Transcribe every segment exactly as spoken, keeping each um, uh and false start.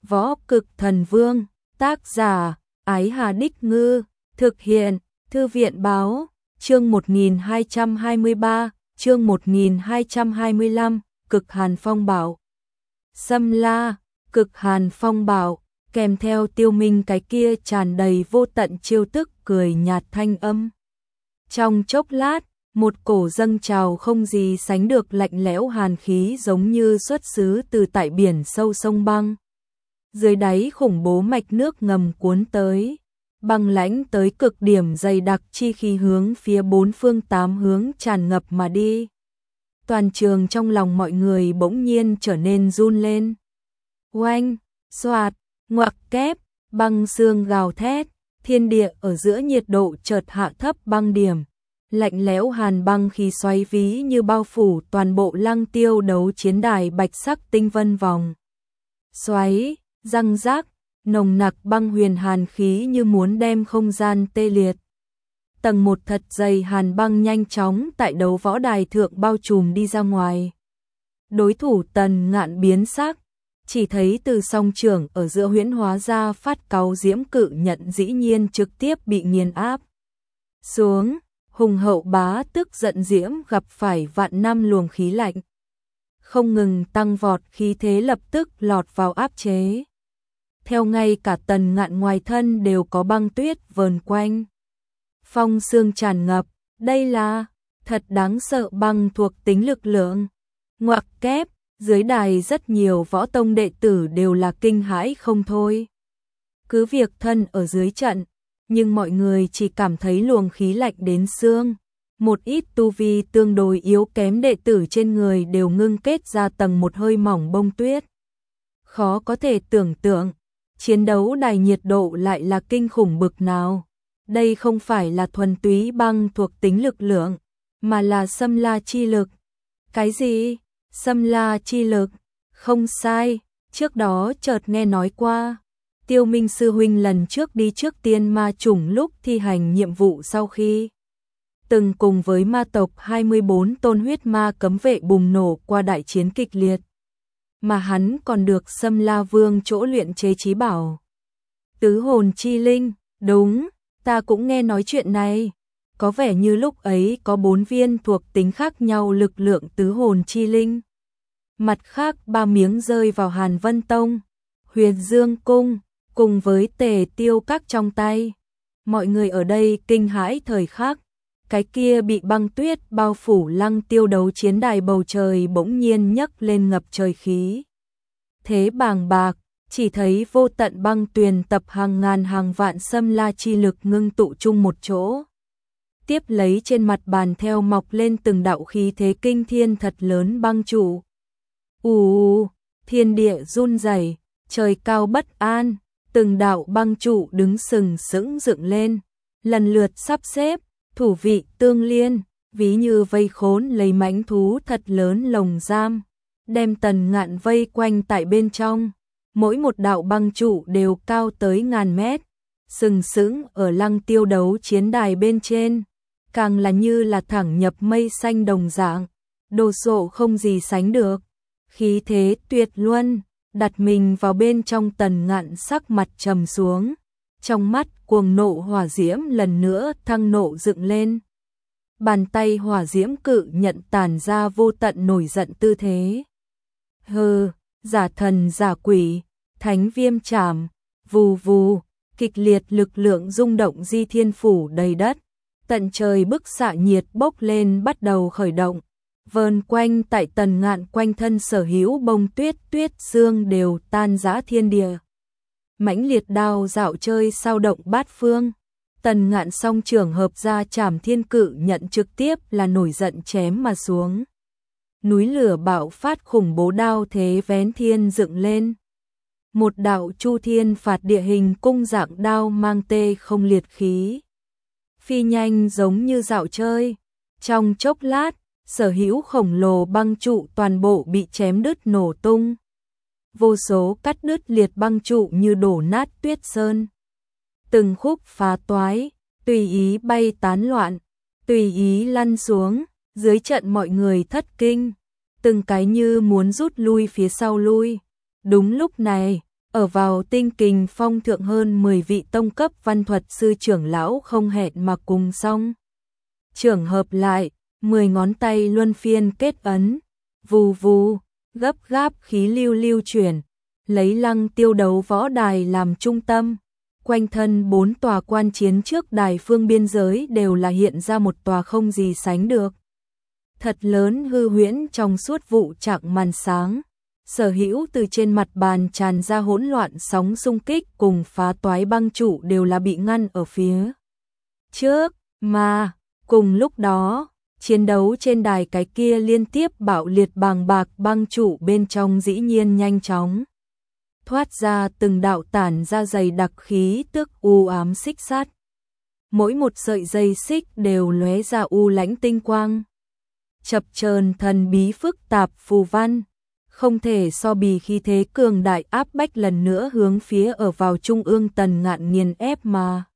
Võ Cực Thần Vương, tác giả, Ái Hà Đích Ngư, thực hiện, Thư viện Báo, chương một nghìn hai trăm hai mươi ba, chương một nghìn hai trăm hai mươi lăm, Cực Hàn Phong Bảo. Xâm La, Cực Hàn Phong Bảo, kèm theo Tiêu Minh cái kia tràn đầy vô tận chiêu tức cười nhạt thanh âm. Trong chốc lát, một cổ dâng trào không gì sánh được lạnh lẽo hàn khí giống như xuất xứ từ tại biển sâu sông băng. Dưới đáy khủng bố mạch nước ngầm cuốn tới, băng lãnh tới cực điểm dày đặc chi khí hướng phía bốn phương tám hướng tràn ngập mà đi. Toàn trường trong lòng mọi người bỗng nhiên trở nên run lên. Oanh, xoạt, ngoặc kép, băng xương gào thét, thiên địa ở giữa nhiệt độ chợt hạ thấp băng điểm. Lạnh lẽo hàn băng khí xoáy ví như bao phủ toàn bộ Lăng Tiêu đấu chiến đài bạch sắc tinh vân vòng. Xoáy, răng rác, nồng nặc băng huyền hàn khí như muốn đem không gian tê liệt. Tầng một thật dày hàn băng nhanh chóng tại đấu võ đài thượng bao trùm đi ra ngoài. Đối thủ Tần Ngạn biến sắc, chỉ thấy từ song trưởng ở giữa huyễn hóa ra phát cáu diễm cự nhận dĩ nhiên trực tiếp bị nghiền áp xuống. Hùng hậu bá tức giận diễm gặp phải vạn năm luồng khí lạnh. Không ngừng tăng vọt khí thế lập tức lọt vào áp chế. Theo ngay cả Tần Ngạn ngoài thân đều có băng tuyết vờn quanh. Phong sương tràn ngập, đây là thật đáng sợ băng thuộc tính lực lượng. Ngoặc kép, dưới đài rất nhiều võ tông đệ tử đều là kinh hãi không thôi. Cứ việc thân ở dưới trận, nhưng mọi người chỉ cảm thấy luồng khí lạnh đến xương. Một ít tu vi tương đối yếu kém đệ tử trên người đều ngưng kết ra tầng một hơi mỏng bông tuyết. Khó có thể tưởng tượng, chiến đấu đài nhiệt độ lại là kinh khủng bực nào. Đây không phải là thuần túy băng thuộc tính lực lượng, mà là xâm la chi lực. Cái gì? Xâm la chi lực? Không sai, trước đó chợt nghe nói qua. Tiêu Minh sư huynh lần trước đi trước tiên ma chủng lúc thi hành nhiệm vụ sau khi từng cùng với ma tộc hai mươi bốn tôn huyết ma cấm vệ bùng nổ qua đại chiến kịch liệt. Mà hắn còn được Xâm La Vương chỗ luyện chế chí bảo. Tứ hồn chi linh, đúng, ta cũng nghe nói chuyện này. Có vẻ như lúc ấy có bốn viên thuộc tính khác nhau lực lượng tứ hồn chi linh. Mặt khác ba miếng rơi vào Hàn Vân Tông, Huyền Dương Cung, cùng với Tề Tiêu Các trong tay. Mọi người ở đây kinh hãi thời khắc, cái kia bị băng tuyết bao phủ Lăng Tiêu đấu chiến đài bầu trời bỗng nhiên nhấc lên ngập trời khí. Thế bàng bạc, chỉ thấy vô tận băng tuyền tập hàng ngàn hàng vạn xâm la chi lực ngưng tụ chung một chỗ. Tiếp lấy trên mặt bàn theo mọc lên từng đạo khí thế kinh thiên thật lớn băng trụ. Ù, thiên địa run rẩy, trời cao bất an. Từng đạo băng trụ đứng sừng sững dựng lên, lần lượt sắp xếp, thủ vị tương liên, ví như vây khốn lấy mãnh thú thật lớn lồng giam, đem Tần Ngạn vây quanh tại bên trong. Mỗi một đạo băng trụ đều cao tới ngàn mét, sừng sững ở Lăng Tiêu đấu chiến đài bên trên, càng là như là thẳng nhập mây xanh đồng dạng, đồ sộ không gì sánh được, khí thế tuyệt luân. Đặt mình vào bên trong Tần Ngạn sắc mặt trầm xuống, trong mắt cuồng nộ hỏa diễm lần nữa thăng nộ dựng lên. Bàn tay hỏa diễm cự nhận tản ra vô tận nổi giận tư thế. Hừ, giả thần giả quỷ, thánh viêm trảm, vù vù, kịch liệt lực lượng rung động di thiên phủ đầy đất, tận trời bức xạ nhiệt bốc lên bắt đầu khởi động. Vờn quanh tại Tần Ngạn quanh thân sở hữu bông tuyết tuyết xương đều tan rã thiên địa. Mãnh liệt đao dạo chơi sao động bát phương. Tần Ngạn song trưởng hợp ra trảm thiên cự nhận trực tiếp là nổi giận chém mà xuống. Núi lửa bạo phát khủng bố đao thế vén thiên dựng lên. Một đạo chu thiên phạt địa hình cung dạng đao mang tê không liệt khí. Phi nhanh giống như dạo chơi. Trong chốc lát, sở hữu khổng lồ băng trụ toàn bộ bị chém đứt nổ tung. Vô số cắt đứt liệt băng trụ như đổ nát tuyết sơn. Từng khúc phá toái, tùy ý bay tán loạn, tùy ý lăn xuống, dưới trận mọi người thất kinh, từng cái như muốn rút lui phía sau lui. Đúng lúc này, Ở vào Tinh Kình Phong thượng hơn mười vị tông cấp văn thuật sư trưởng lão không hẹn mà cùng xong. Trường hợp lại, mười ngón tay luân phiên kết ấn, vù vù, gấp gáp khí lưu lưu chuyển, lấy Lăng Tiêu đấu võ đài làm trung tâm. Quanh thân bốn tòa quan chiến trước đài phương biên giới đều là hiện ra một tòa không gì sánh được. Thật lớn hư huyễn trong suốt vụ trạng màn sáng. Sở hữu từ trên mặt bàn tràn ra hỗn loạn sóng xung kích cùng phá toái băng trụ đều là bị ngăn ở phía trước, mà cùng lúc đó, chiến đấu trên đài cái kia liên tiếp bạo liệt bàng bạc băng trụ bên trong dĩ nhiên nhanh chóng thoát ra từng đạo tản ra dày đặc khí tức u ám xích sắt. Mỗi một sợi dây xích đều lóe ra u lãnh tinh quang. Chập chờn thần bí phức tạp phù văn, không thể so bì khi thế cường đại áp bách lần nữa hướng phía ở vào trung ương Tần Ngạn nghiền ép mà.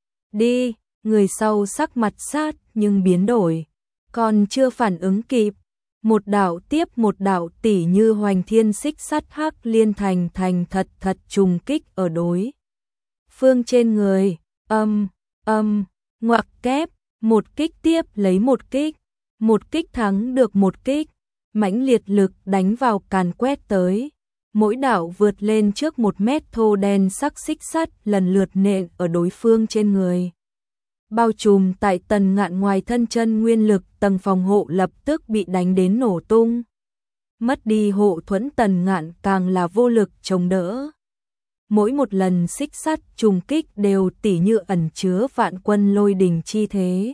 Đi, người sau sắc mặt sát nhưng biến đổi, còn chưa phản ứng kịp. Một đạo tiếp một đạo tỉ như hoành thiên xích sắt hắc liên thành thành thật thật trùng kích ở đối phương trên người, âm, âm, ngoặc kép, một kích tiếp lấy một kích, một kích thắng được một kích, mãnh liệt lực đánh vào càn quét tới. Mỗi đạo vượt lên trước một mét thô đen sắc xích sắt lần lượt nện ở đối phương trên người. Bao trùm tại Tần Ngạn ngoài thân chân nguyên lực tầng phòng hộ lập tức bị đánh đến nổ tung. Mất đi hộ thuẫn Tần Ngạn càng là vô lực chống đỡ. Mỗi một lần xích sắt trùng kích đều tỉ như ẩn chứa vạn quân lôi đình chi thế.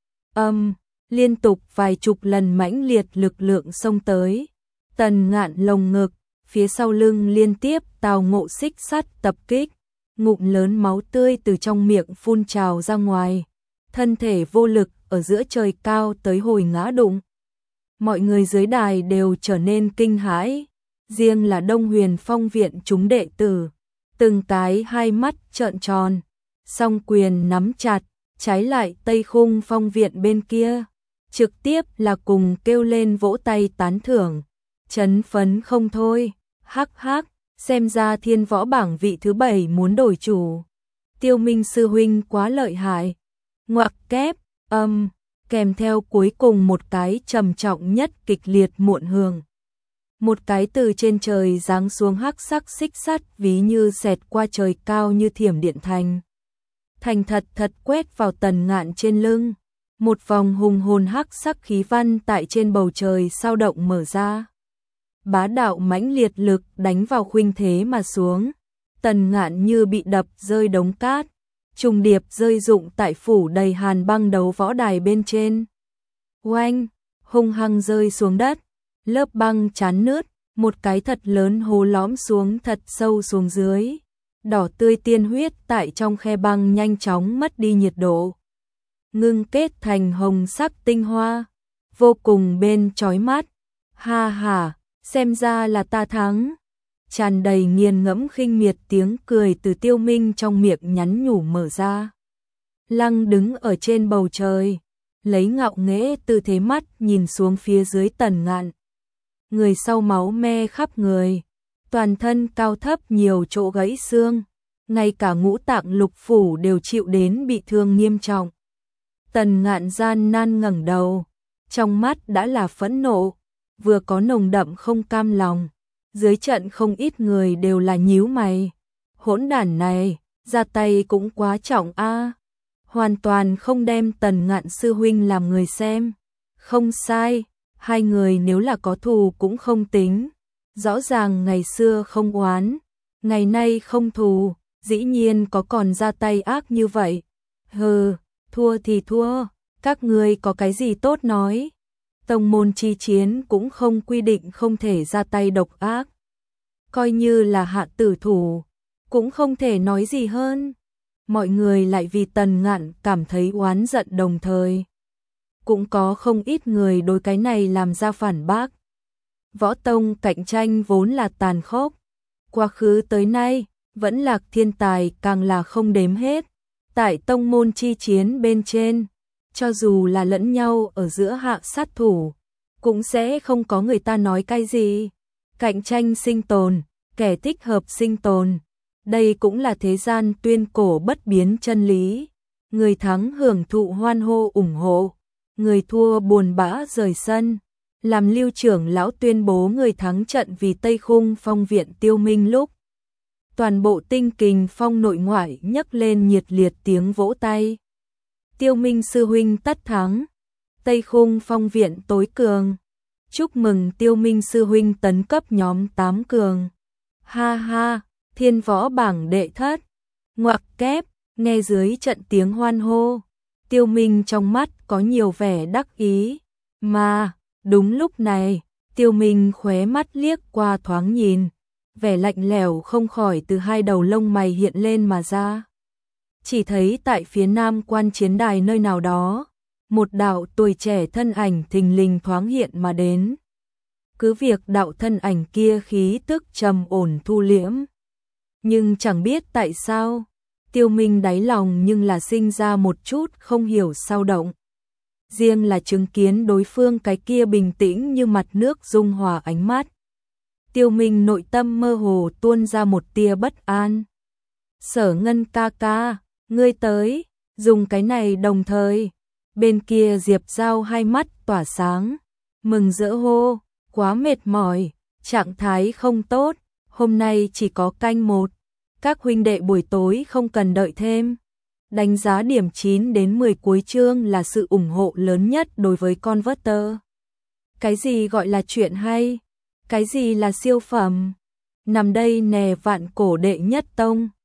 Âm, liên tục vài chục lần mãnh liệt lực lượng xông tới. Tần Ngạn lồng ngực, phía sau lưng liên tiếp tào ngộ xích sắt tập kích. Ngụm lớn máu tươi từ trong miệng phun trào ra ngoài, thân thể vô lực ở giữa trời cao tới hồi ngã đụng. Mọi người dưới đài đều trở nên kinh hãi, riêng là Đông Huyền Phong viện chúng đệ tử, từng cái hai mắt trợn tròn, song quyền nắm chặt, trái lại Tây Khung Phong viện bên kia, trực tiếp là cùng kêu lên vỗ tay tán thưởng, chấn phấn không thôi, hắc hắc. Xem ra thiên võ bảng vị thứ bảy muốn đổi chủ. Tiêu Minh sư huynh quá lợi hại. Ngoặc kép, âm, kèm theo cuối cùng một cái trầm trọng nhất kịch liệt muộn hưởng. Một cái từ trên trời giáng xuống hắc sắc xích sắt ví như xẹt qua trời cao như thiểm điện thành. Thành thật thật quét vào Tần Ngạn trên lưng. Một vòng hùng hồn hắc sắc khí văn tại trên bầu trời sao động mở ra. Bá đạo mãnh liệt lực đánh vào khuynh thế mà xuống. Tần Ngạn như bị đập rơi đống cát, trùng điệp rơi rụng tại phủ đầy hàn băng đấu võ đài bên trên. Oanh, hung hăng rơi xuống đất, lớp băng chán nứt, một cái thật lớn hố lõm xuống thật sâu xuống dưới. Đỏ tươi tiên huyết tại trong khe băng nhanh chóng mất đi nhiệt độ, ngưng kết thành hồng sắc tinh hoa, vô cùng bên chói mắt. Ha ha, xem ra là ta thắng. Tràn đầy nghiền ngẫm khinh miệt tiếng cười từ Tiêu Minh trong miệng nhắn nhủ mở ra. Lăng đứng ở trên bầu trời, lấy ngạo nghễ tư thế mắt nhìn xuống phía dưới Tần Ngạn. Người sau máu me khắp người, toàn thân cao thấp nhiều chỗ gãy xương, ngay cả ngũ tạng lục phủ đều chịu đến bị thương nghiêm trọng. Tần Ngạn gian nan ngẩng đầu, trong mắt đã là phẫn nộ, vừa có nồng đậm không cam lòng. Dưới trận không ít người đều là nhíu mày. Hỗn đản này, ra tay cũng quá trọng a. Hoàn toàn không đem Tần Ngạn sư huynh làm người xem. Không sai, hai người nếu là có thù cũng không tính. Rõ ràng ngày xưa không oán, ngày nay không thù, dĩ nhiên có còn ra tay ác như vậy. Hừ, thua thì thua, các ngươi có cái gì tốt nói. Tông môn chi chiến cũng không quy định không thể ra tay độc ác. Coi như là hạ tử thủ, cũng không thể nói gì hơn. Mọi người lại vì Tần Ngạn cảm thấy oán giận đồng thời. Cũng có không ít người đối cái này làm ra phản bác. Võ tông cạnh tranh vốn là tàn khốc. Quá khứ tới nay, vẫn lạc thiên tài càng là không đếm hết. Tại tông môn chi chiến bên trên, cho dù là lẫn nhau ở giữa hạ sát thủ, cũng sẽ không có người ta nói cái gì. Cạnh tranh sinh tồn, kẻ thích hợp sinh tồn, Đây cũng là thế gian tuyên cổ bất biến chân lý. Người thắng hưởng thụ hoan hô ủng hộ, người thua buồn bã rời sân. Làm Lưu trưởng lão tuyên bố người thắng trận vì Tây Khung Phong viện Tiêu Minh lúc, toàn bộ Tinh Kình Phong nội ngoại nhấc lên nhiệt liệt tiếng vỗ tay. Tiêu Minh sư huynh tất thắng, Tây Khung Phong viện tối cường. Chúc mừng Tiêu Minh sư huynh tấn cấp nhóm tám cường. Ha ha, thiên võ bảng đệ thất. Ngoặc kép, nghe dưới trận tiếng hoan hô, Tiêu Minh trong mắt có nhiều vẻ đắc ý. Mà, đúng lúc này, Tiêu Minh khóe mắt liếc qua thoáng nhìn, vẻ lạnh lẽo không khỏi từ hai đầu lông mày hiện lên mà ra. Chỉ thấy tại phía nam quan chiến đài nơi nào đó, một đạo tuổi trẻ thân ảnh thình lình thoáng hiện mà đến. Cứ việc đạo thân ảnh kia khí tức trầm ổn thu liễm, nhưng chẳng biết tại sao, Tiêu Minh đáy lòng nhưng là sinh ra một chút không hiểu sao động. Riêng là chứng kiến đối phương cái kia bình tĩnh như mặt nước dung hòa ánh mắt, Tiêu Minh nội tâm mơ hồ tuôn ra một tia bất an. Sở Ngân ca ca, ngươi tới, dùng cái này đồng thời. Bên kia Diệp Giao hai mắt tỏa sáng, mừng rỡ hô, quá mệt mỏi, trạng thái không tốt, hôm nay chỉ có canh một. Các huynh đệ buổi tối không cần đợi thêm. Đánh giá điểm chín đến mười cuối chương là sự ủng hộ lớn nhất đối với Converter. Cái gì gọi là chuyện hay? Cái gì là siêu phẩm? Nằm đây nè vạn cổ đệ nhất tông.